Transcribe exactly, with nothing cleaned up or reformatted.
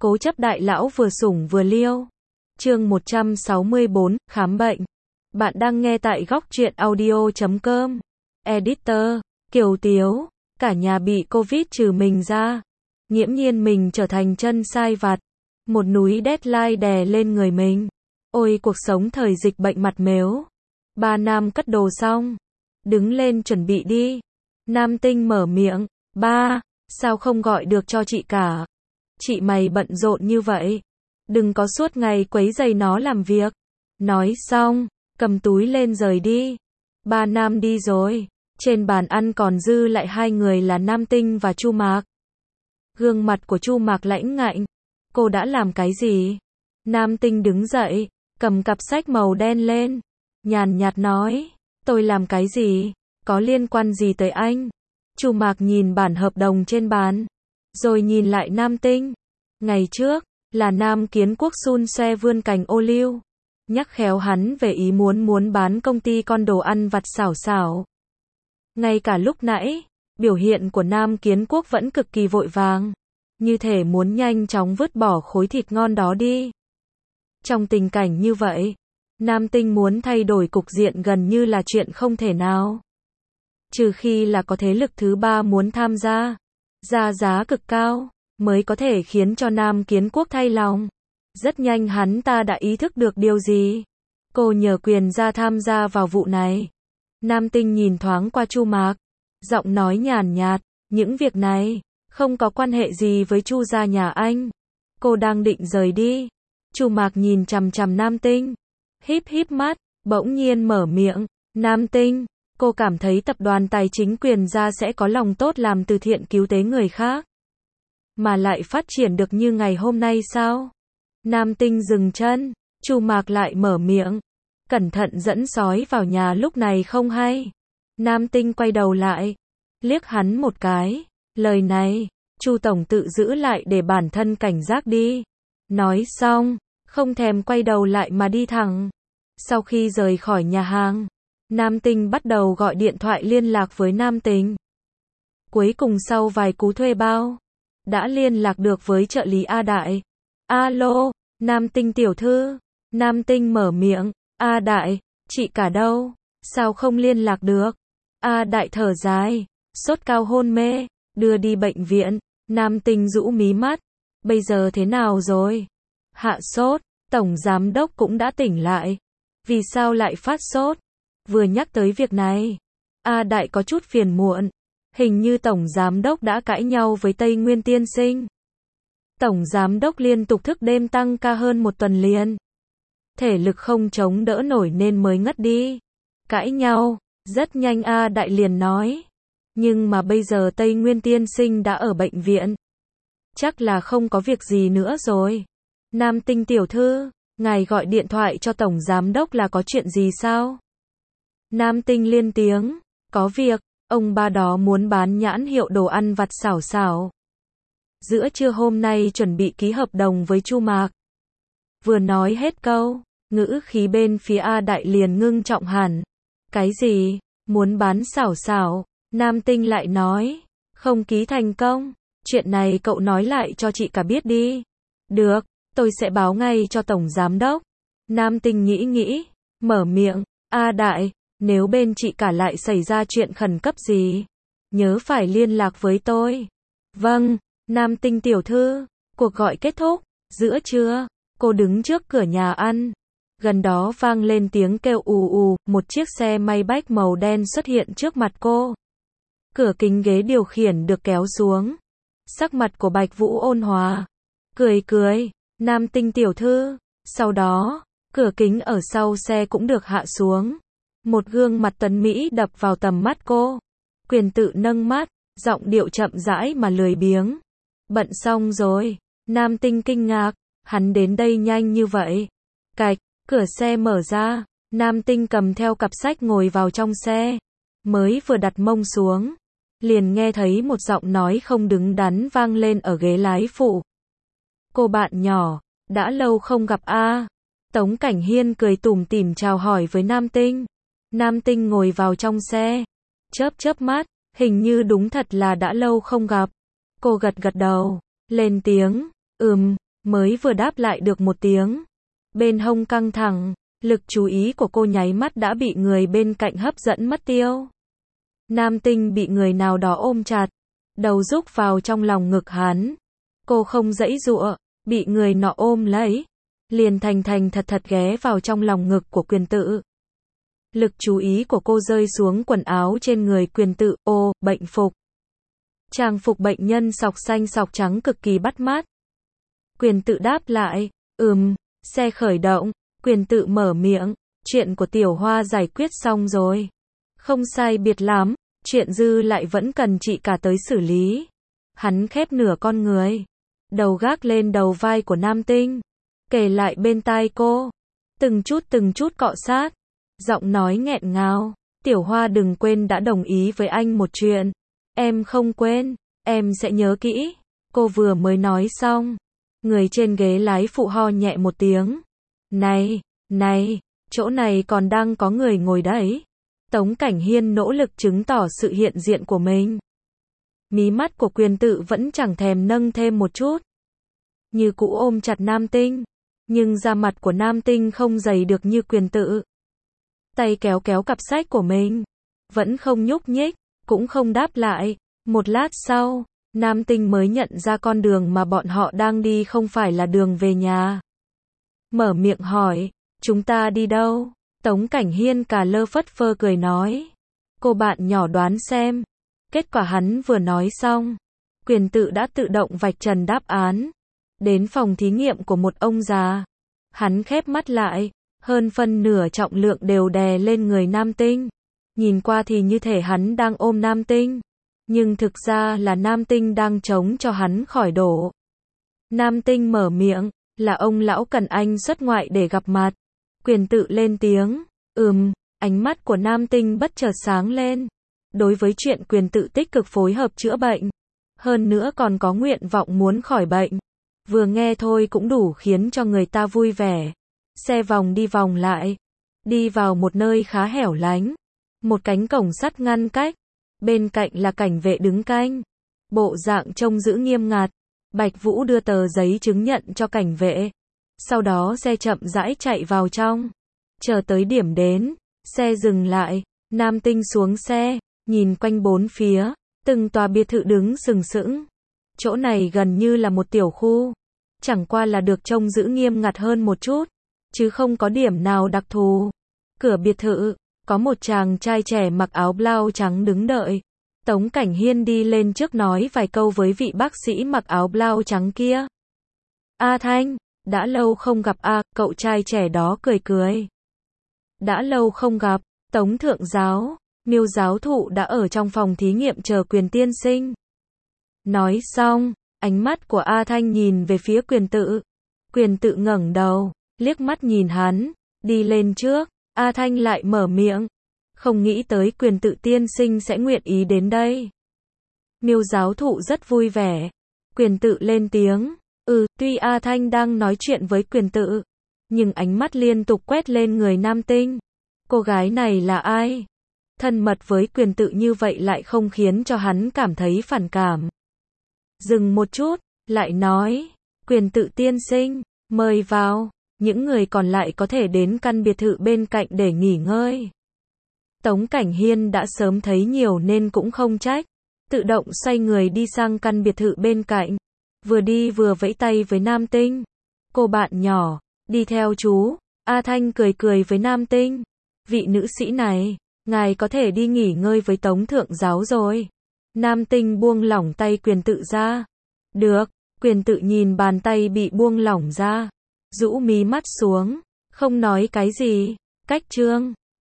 Cố chấp đại lão vừa sủng vừa liêu. Chương một trăm sáu mươi bốn, khám bệnh. Bạn đang nghe tại góc truyện audio chấm com. Editor, Kiều Tiếu, cả nhà bị Covid trừ mình ra. Nghiễm nhiên mình trở thành chân sai vặt. Một núi deadline đè lên người mình. Ôi cuộc sống thời dịch bệnh mặt mếu. Ba nam cất đồ xong. Đứng lên chuẩn bị đi. Nam Tinh mở miệng. Ba, sao không gọi được cho chị cả? Chị mày bận rộn như vậy. Đừng có suốt ngày quấy rầy nó làm việc. Nói xong, cầm túi lên rời đi. Ba nam đi rồi. Trên bàn ăn còn dư lại hai người là Nam Tinh và Chu Mạc. Gương mặt của Chu Mạc lãnh ngạnh. Cô đã làm cái gì? Nam Tinh đứng dậy, cầm cặp sách màu đen lên. Nhàn nhạt nói, tôi làm cái gì? Có liên quan gì tới anh? Chu Mạc nhìn bản hợp đồng trên bàn. Rồi nhìn lại Nam Tinh. Ngày trước, là Nam Kiến Quốc xun xoe vươn cành ô liu. Nhắc khéo hắn về ý muốn muốn bán công ty con đồ ăn vặt xảo xảo. Ngay cả lúc nãy, biểu hiện của Nam Kiến Quốc vẫn cực kỳ vội vàng. Như thể muốn nhanh chóng vứt bỏ khối thịt ngon đó đi. Trong tình cảnh như vậy, Nam Tinh muốn thay đổi cục diện gần như là chuyện không thể nào. Trừ khi là có thế lực thứ ba muốn tham gia, ra giá cực cao, mới có thể khiến cho Nam Kiến Quốc thay lòng. Rất nhanh hắn ta đã ý thức được điều gì. Cô nhờ quyền ra tham gia vào vụ này. Nam Tinh nhìn thoáng qua Chu Mạc. Giọng nói nhàn nhạt, những việc này, không có quan hệ gì với Chu gia nhà anh. Cô đang định rời đi. Chu Mạc nhìn chằm chằm Nam Tinh. Híp híp mắt, bỗng nhiên mở miệng. Nam Tinh, cô cảm thấy tập đoàn tài chính Quyền gia sẽ có lòng tốt làm từ thiện cứu tế người khác. Mà lại phát triển được như ngày hôm nay sao? Nam Tinh dừng chân, Chu Mạc lại mở miệng. Cẩn thận dẫn sói vào nhà lúc này không hay. Nam Tinh quay đầu lại, liếc hắn một cái. Lời này, Chu tổng tự giữ lại để bản thân cảnh giác đi. Nói xong, không thèm quay đầu lại mà đi thẳng. Sau khi rời khỏi nhà hàng, Nam Tinh bắt đầu gọi điện thoại liên lạc với Nam Tinh. Cuối cùng sau vài cú thuê bao, đã liên lạc được với trợ lý A Đại. Alo, Nam Tinh tiểu thư. Nam Tinh mở miệng. A Đại, chị cả đâu? Sao không liên lạc được? A Đại thở dài, sốt cao hôn mê, đưa đi bệnh viện. Nam Tinh rũ mí mắt. Bây giờ thế nào rồi? Hạ sốt, tổng giám đốc cũng đã tỉnh lại. Vì sao lại phát sốt? Vừa nhắc tới việc này, A Đại có chút phiền muộn. Hình như tổng giám đốc đã cãi nhau với Tây Nguyên tiên sinh. Tổng giám đốc liên tục thức đêm tăng ca hơn một tuần liền. Thể lực không chống đỡ nổi nên mới ngất đi. Cãi nhau, rất nhanh A Đại liền nói. Nhưng mà bây giờ Tây Nguyên tiên sinh đã ở bệnh viện. Chắc là không có việc gì nữa rồi. Nam Tinh tiểu thư, ngài gọi điện thoại cho tổng giám đốc là có chuyện gì sao? Nam Tinh liên tiếng, có việc, ông ba đó muốn bán nhãn hiệu đồ ăn vặt xảo xảo. Giữa trưa hôm nay chuẩn bị ký hợp đồng với Chu Mạc. Vừa nói hết câu, ngữ khí bên phía A Đại liền ngưng trọng hẳn. Cái gì? Muốn bán xảo xảo? Nam Tinh lại nói, không ký thành công. Chuyện này cậu nói lại cho chị cả biết đi. Được, tôi sẽ báo ngay cho tổng giám đốc. Nam Tinh nghĩ nghĩ, mở miệng. A Đại, nếu bên chị cả lại xảy ra chuyện khẩn cấp gì, nhớ phải liên lạc với tôi. Vâng, Nam Tinh tiểu thư. Cuộc gọi kết thúc. Giữa trưa, cô đứng trước cửa nhà ăn. Gần đó vang lên tiếng kêu ù ù, một chiếc xe Maybach màu đen xuất hiện trước mặt cô. Cửa kính ghế điều khiển được kéo xuống. Sắc mặt của Bạch Vũ ôn hòa. Cười cười, Nam Tinh tiểu thư. Sau đó, cửa kính ở sau xe cũng được hạ xuống. Một gương mặt tuấn mỹ đập vào tầm mắt cô. Quyền tự nâng mắt, giọng điệu chậm rãi mà lười biếng. Bận xong rồi. Nam Tinh kinh ngạc, hắn đến đây nhanh như vậy. Cạch, cửa xe mở ra. Nam Tinh cầm theo cặp sách ngồi vào trong xe. Mới vừa đặt mông xuống, liền nghe thấy một giọng nói không đứng đắn vang lên ở ghế lái phụ. Cô bạn nhỏ, đã lâu không gặp a. Tống Cảnh Hiên cười tủm tỉm chào hỏi với Nam Tinh. Nam Tinh ngồi vào trong xe, chớp chớp mắt, hình như đúng thật là đã lâu không gặp. Cô gật gật đầu, lên tiếng, ừm, mới vừa đáp lại được một tiếng. Bên hông căng thẳng, lực chú ý của cô nháy mắt đã bị người bên cạnh hấp dẫn mất tiêu. Nam Tinh bị người nào đó ôm chặt, đầu rúc vào trong lòng ngực hắn. Cô không giãy giụa, bị người nọ ôm lấy, liền thành thành thật thật ghé vào trong lòng ngực của Quyền Tự. Lực chú ý của cô rơi xuống quần áo trên người Quyền Tự, ô, bệnh phục. Trang phục bệnh nhân sọc xanh sọc trắng cực kỳ bắt mắt. Quyền Tự đáp lại, ừm, xe khởi động, Quyền Tự mở miệng, chuyện của Tiểu Hoa giải quyết xong rồi. Không sai biệt lắm, chuyện dư lại vẫn cần chị cả tới xử lý. Hắn khép nửa con người, đầu gác lên đầu vai của Nam Tinh, kể lại bên tai cô, từng chút từng chút cọ sát, giọng nói nghẹn ngào, Tiểu Hoa đừng quên đã đồng ý với anh một chuyện. Em không quên, em sẽ nhớ kỹ. Cô vừa mới nói xong, người trên ghế lái phụ ho nhẹ một tiếng. Này, này, chỗ này còn đang có người ngồi đấy. Tống Cảnh Hiên nỗ lực chứng tỏ sự hiện diện của mình. Mí mắt của Quyền Tự vẫn chẳng thèm nâng thêm một chút. Như cũ ôm chặt Nam Tinh, nhưng da mặt của Nam Tinh không dày được như Quyền Tự. Tay kéo kéo cặp sách của mình, vẫn không nhúc nhích, cũng không đáp lại. Một lát sau, Nam Tinh mới nhận ra con đường mà bọn họ đang đi không phải là đường về nhà. Mở miệng hỏi, chúng ta đi đâu? Tống Cảnh Hiên cà lơ phất phơ cười nói. Cô bạn nhỏ đoán xem. Kết quả hắn vừa nói xong, Quyền Tự đã tự động vạch trần đáp án. Đến phòng thí nghiệm của một ông già. Hắn khép mắt lại, hơn phân nửa trọng lượng đều đè lên người Nam Tinh. Nhìn qua thì như thể hắn đang ôm Nam Tinh, nhưng thực ra là Nam Tinh đang chống cho hắn khỏi đổ. Nam Tinh mở miệng, là ông lão cần anh xuất ngoại để gặp mặt. Quyền Tự lên tiếng, ừm, ánh mắt của Nam Tinh bất chợt sáng lên. Đối với chuyện Quyền Tự tích cực phối hợp chữa bệnh, hơn nữa còn có nguyện vọng muốn khỏi bệnh, vừa nghe thôi cũng đủ khiến cho người ta vui vẻ. Xe vòng đi vòng lại, đi vào một nơi khá hẻo lánh. Một cánh cổng sắt ngăn cách, bên cạnh là cảnh vệ đứng canh. Bộ dạng trông giữ nghiêm ngặt. Bạch Vũ đưa tờ giấy chứng nhận cho cảnh vệ. Sau đó xe chậm rãi chạy vào trong. Chờ tới điểm đến, xe dừng lại, Nam Tinh xuống xe, nhìn quanh bốn phía, từng tòa biệt thự đứng sừng sững. Chỗ này gần như là một tiểu khu, chẳng qua là được trông giữ nghiêm ngặt hơn một chút, chứ không có điểm nào đặc thù. Cửa biệt thự, có một chàng trai trẻ mặc áo blau trắng đứng đợi. Tống Cảnh Hiên đi lên trước nói vài câu với vị bác sĩ mặc áo blau trắng kia. A Thanh, đã lâu không gặp a, cậu trai trẻ đó cười cười. Đã lâu không gặp, Tống thượng giáo, Miêu giáo thụ đã ở trong phòng thí nghiệm chờ Quyền tiên sinh. Nói xong, ánh mắt của A Thanh nhìn về phía Quyền Tự. Quyền Tự ngẩng đầu, liếc mắt nhìn hắn, đi lên trước. A Thanh lại mở miệng, không nghĩ tới Quyền Tự tiên sinh sẽ nguyện ý đến đây. Miêu giáo thụ rất vui vẻ. Quyền Tự lên tiếng, ừ, tuy A Thanh đang nói chuyện với Quyền Tự, nhưng ánh mắt liên tục quét lên người Nam Tinh. Cô gái này là ai? Thân mật với Quyền Tự như vậy lại không khiến cho hắn cảm thấy phản cảm. Dừng một chút, lại nói, Quyền Tự tiên sinh, mời vào. Những người còn lại có thể đến căn biệt thự bên cạnh để nghỉ ngơi. Tống Cảnh Hiên đã sớm thấy nhiều nên cũng không trách. Tự động xoay người đi sang căn biệt thự bên cạnh. Vừa đi vừa vẫy tay với Nam Tinh. Cô bạn nhỏ, đi theo chú. A Thanh cười cười với Nam Tinh. Vị nữ sĩ này, ngài có thể đi nghỉ ngơi với Tống thượng giáo rồi. Nam Tinh buông lỏng tay Quyền Tự ra. Được, Quyền Tự nhìn bàn tay bị buông lỏng ra, rũ mí mắt xuống, không nói cái gì. Cách chương